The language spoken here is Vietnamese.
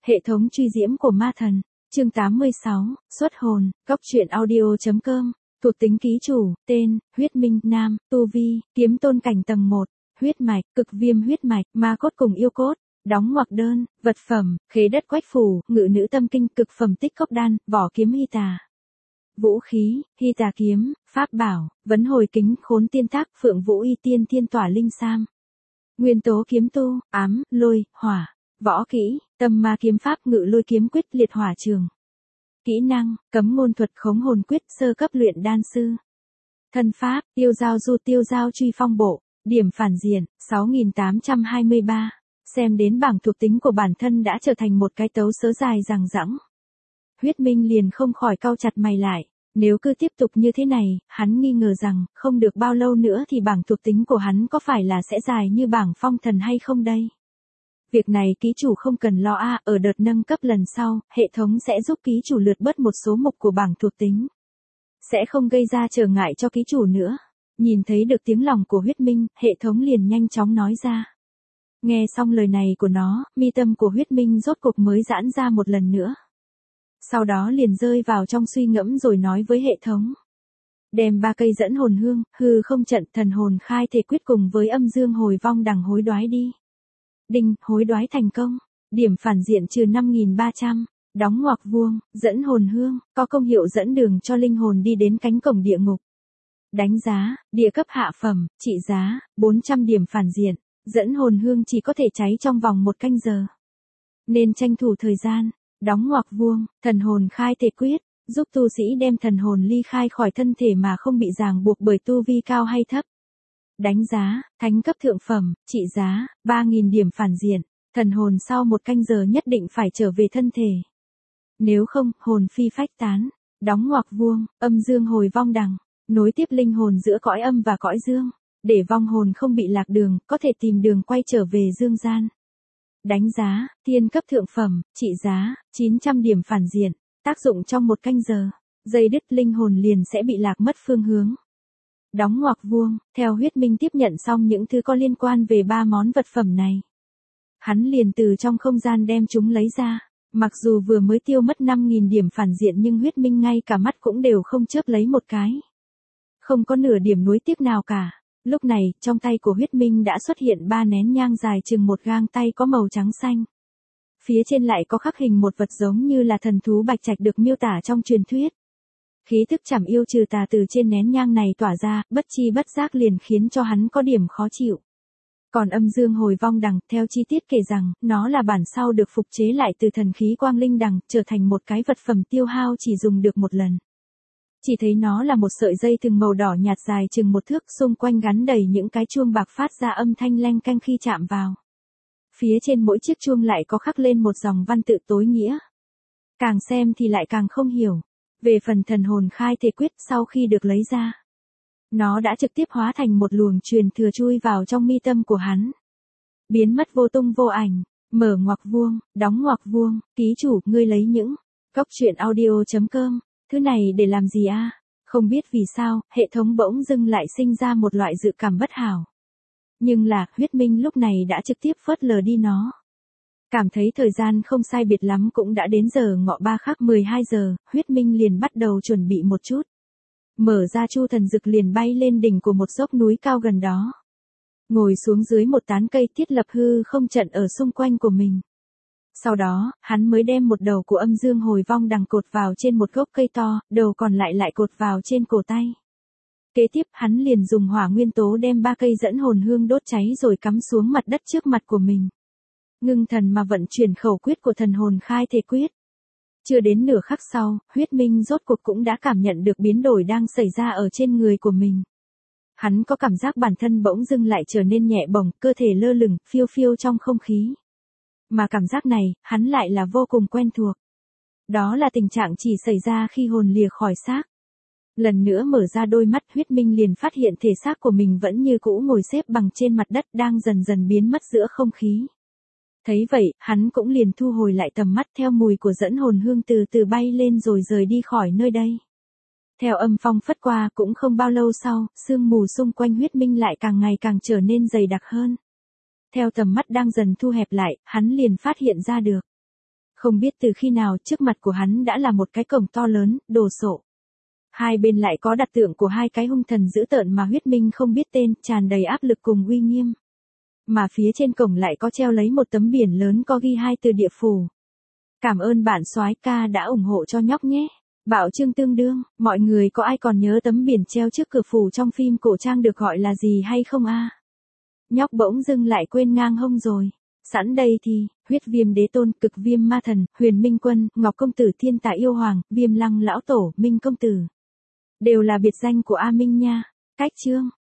Hệ thống truy diễm của ma thần, chương 86, xuất hồn, góc truyện audio.com, thuộc tính ký chủ, tên, huyết minh, nam, tu vi, kiếm tôn cảnh tầng 1, huyết mạch, cực viêm huyết mạch, ma cốt cùng yêu cốt, đóng ngoặc đơn, vật phẩm, khế đất quách phủ, ngự nữ tâm kinh, cực phẩm tích cốc đan, vỏ kiếm hy tà. Vũ khí, hy tà kiếm, pháp bảo, vấn hồi kính, khốn tiên tác, phượng vũ y tiên thiên tỏa linh sam. Nguyên tố kiếm tu, ám, lôi, hỏa. Võ kỹ, tâm ma kiếm pháp, ngự lôi kiếm quyết, liệt hỏa trường. Kỹ năng, cấm ngôn thuật, khống hồn quyết, sơ cấp luyện đan sư. Thân pháp, tiêu giao du, tiêu giao truy phong bộ. Điểm phản diện, 6823. Xem đến bảng thuộc tính của bản thân đã trở thành một cái tấu sớ dài dằng dẵng. Huyết Minh liền không khỏi cau chặt mày lại. Nếu cứ tiếp tục như thế này, hắn nghi ngờ rằng, không được bao lâu nữa thì bảng thuộc tính của hắn có phải là sẽ dài như bảng phong thần hay không đây? Việc này ký chủ không cần lo ở đợt nâng cấp lần sau, hệ thống sẽ giúp ký chủ lượt bớt một số mục của bảng thuộc tính. Sẽ không gây ra trở ngại cho ký chủ nữa. Nhìn thấy được tiếng lòng của Huyết Minh, hệ thống liền nhanh chóng nói ra. Nghe xong lời này của nó, mi tâm của Huyết Minh rốt cuộc mới giãn ra một lần nữa. Sau đó liền rơi vào trong suy ngẫm rồi nói với hệ thống. Đem 3 cây dẫn hồn hương, hư không trận, thần hồn khai thể quyết cùng với âm dương hồi vong đằng hối đoái đi. Đinh, hối đoái thành công. Điểm phản diện trừ 5300. Đóng ngoặc vuông, dẫn hồn hương, có công hiệu dẫn đường cho linh hồn đi đến cánh cổng địa ngục. Đánh giá, địa cấp hạ phẩm, trị giá, 400 điểm phản diện. Dẫn hồn hương chỉ có thể cháy trong vòng 1 canh giờ. Nên tranh thủ thời gian. Đóng ngoặc vuông, thần hồn khai thể quyết, giúp tu sĩ đem thần hồn ly khai khỏi thân thể mà không bị ràng buộc bởi tu vi cao hay thấp. Đánh giá, thánh cấp thượng phẩm, trị giá, 3000 điểm phản diện, thần hồn sau 1 canh giờ nhất định phải trở về thân thể. Nếu không, hồn phi phách tán. Đóng ngoặc vuông, âm dương hồi vong đằng, nối tiếp linh hồn giữa cõi âm và cõi dương, để vong hồn không bị lạc đường, có thể tìm đường quay trở về dương gian. Đánh giá, thiên cấp thượng phẩm, trị giá, 900 điểm phản diện, tác dụng trong 1 canh giờ, dây đứt linh hồn liền sẽ bị lạc mất phương hướng. Đóng ngoặc vuông, theo Huyết Minh tiếp nhận xong những thứ có liên quan về 3 món vật phẩm này. Hắn liền từ trong không gian đem chúng lấy ra, mặc dù vừa mới tiêu mất 5000 điểm phản diện nhưng Huyết Minh ngay cả mắt cũng đều không chớp lấy một cái. Không có nửa điểm nuối tiếc nào cả. Lúc này, trong tay của Huyết Minh đã xuất hiện 3 nén nhang dài chừng 1 gang tay có màu trắng xanh. Phía trên lại có khắc hình một vật giống như là thần thú bạch trạch được miêu tả trong truyền thuyết. Khí thức trảm yêu trừ tà từ trên nén nhang này tỏa ra, bất chi bất giác liền khiến cho hắn có điểm khó chịu. Còn âm dương hồi vong đằng, theo chi tiết kể rằng, nó là bản sau được phục chế lại từ thần khí quang linh đằng, trở thành một cái vật phẩm tiêu hao chỉ dùng được một lần. Chỉ thấy nó là một sợi dây thừng màu đỏ nhạt dài chừng 1 thước, xung quanh gắn đầy những cái chuông bạc phát ra âm thanh leng keng khi chạm vào. Phía trên mỗi chiếc chuông lại có khắc lên một dòng văn tự tối nghĩa. Càng xem thì lại càng không hiểu. Về phần thần hồn khai thể quyết sau khi được lấy ra, nó đã trực tiếp hóa thành một luồng truyền thừa chui vào trong mi tâm của hắn. Biến mất vô tung vô ảnh, mở ngoặc vuông, đóng ngoặc vuông, ký chủ, ngươi lấy những góc truyện audio.com. Thứ này để làm gì Không biết vì sao, hệ thống bỗng dưng lại sinh ra một loại dự cảm bất hảo. Nhưng là, Huyết Minh lúc này đã trực tiếp phớt lờ đi nó. Cảm thấy thời gian không sai biệt lắm cũng đã đến giờ ngọ 3 khắc 12 giờ, Huyết Minh liền bắt đầu chuẩn bị một chút. Mở ra chu thần dực liền bay lên đỉnh của một dốc núi cao gần đó. Ngồi xuống dưới một tán cây thiết lập hư không trận ở xung quanh của mình. Sau đó, hắn mới đem một đầu của âm dương hồi vong đằng cột vào trên một gốc cây to, đầu còn lại cột vào trên cổ tay. Kế tiếp, hắn liền dùng hỏa nguyên tố đem 3 cây dẫn hồn hương đốt cháy rồi cắm xuống mặt đất trước mặt của mình. Ngưng thần mà vận chuyển khẩu quyết của thần hồn khai thể quyết. Chưa đến nửa khắc sau, Huyết Minh rốt cuộc cũng đã cảm nhận được biến đổi đang xảy ra ở trên người của mình. Hắn có cảm giác bản thân bỗng dưng lại trở nên nhẹ bổng, cơ thể lơ lửng, phiêu phiêu trong không khí. Mà cảm giác này, hắn lại là vô cùng quen thuộc. Đó là tình trạng chỉ xảy ra khi hồn lìa khỏi xác. Lần nữa mở ra đôi mắt, Huyết Minh liền phát hiện thể xác của mình vẫn như cũ ngồi xếp bằng trên mặt đất đang dần dần biến mất giữa không khí. Thấy vậy, hắn cũng liền thu hồi lại tầm mắt theo mùi của dẫn hồn hương từ từ bay lên rồi rời đi khỏi nơi đây. Theo âm phong phất qua cũng không bao lâu sau, sương mù xung quanh Huyết Minh lại càng ngày càng trở nên dày đặc hơn. Theo tầm mắt đang dần thu hẹp lại, hắn liền phát hiện ra được. Không biết từ khi nào trước mặt của hắn đã là một cái cổng to lớn, đồ sộ. Hai bên lại có đặt tượng của hai cái hung thần dữ tợn mà Huyết Minh không biết tên, tràn đầy áp lực cùng uy nghiêm. Mà phía trên cổng lại có treo lấy một tấm biển lớn có ghi hai từ địa phủ. Cảm ơn bạn soái ca đã ủng hộ cho nhóc nhé. Bạo chương tương đương, mọi người có ai còn nhớ tấm biển treo trước cửa phủ trong phim cổ trang được gọi là gì hay không a? Nhóc bỗng dưng lại quên ngang hông rồi. Sẵn đây thì, Huyết Viêm Đế Tôn, Cực Viêm Ma Thần, Huyền Minh Quân, Ngọc Công Tử Thiên Tài Yêu Hoàng, Viêm Lăng Lão Tổ, Minh Công Tử. Đều là biệt danh của A Minh nha. Cách chương.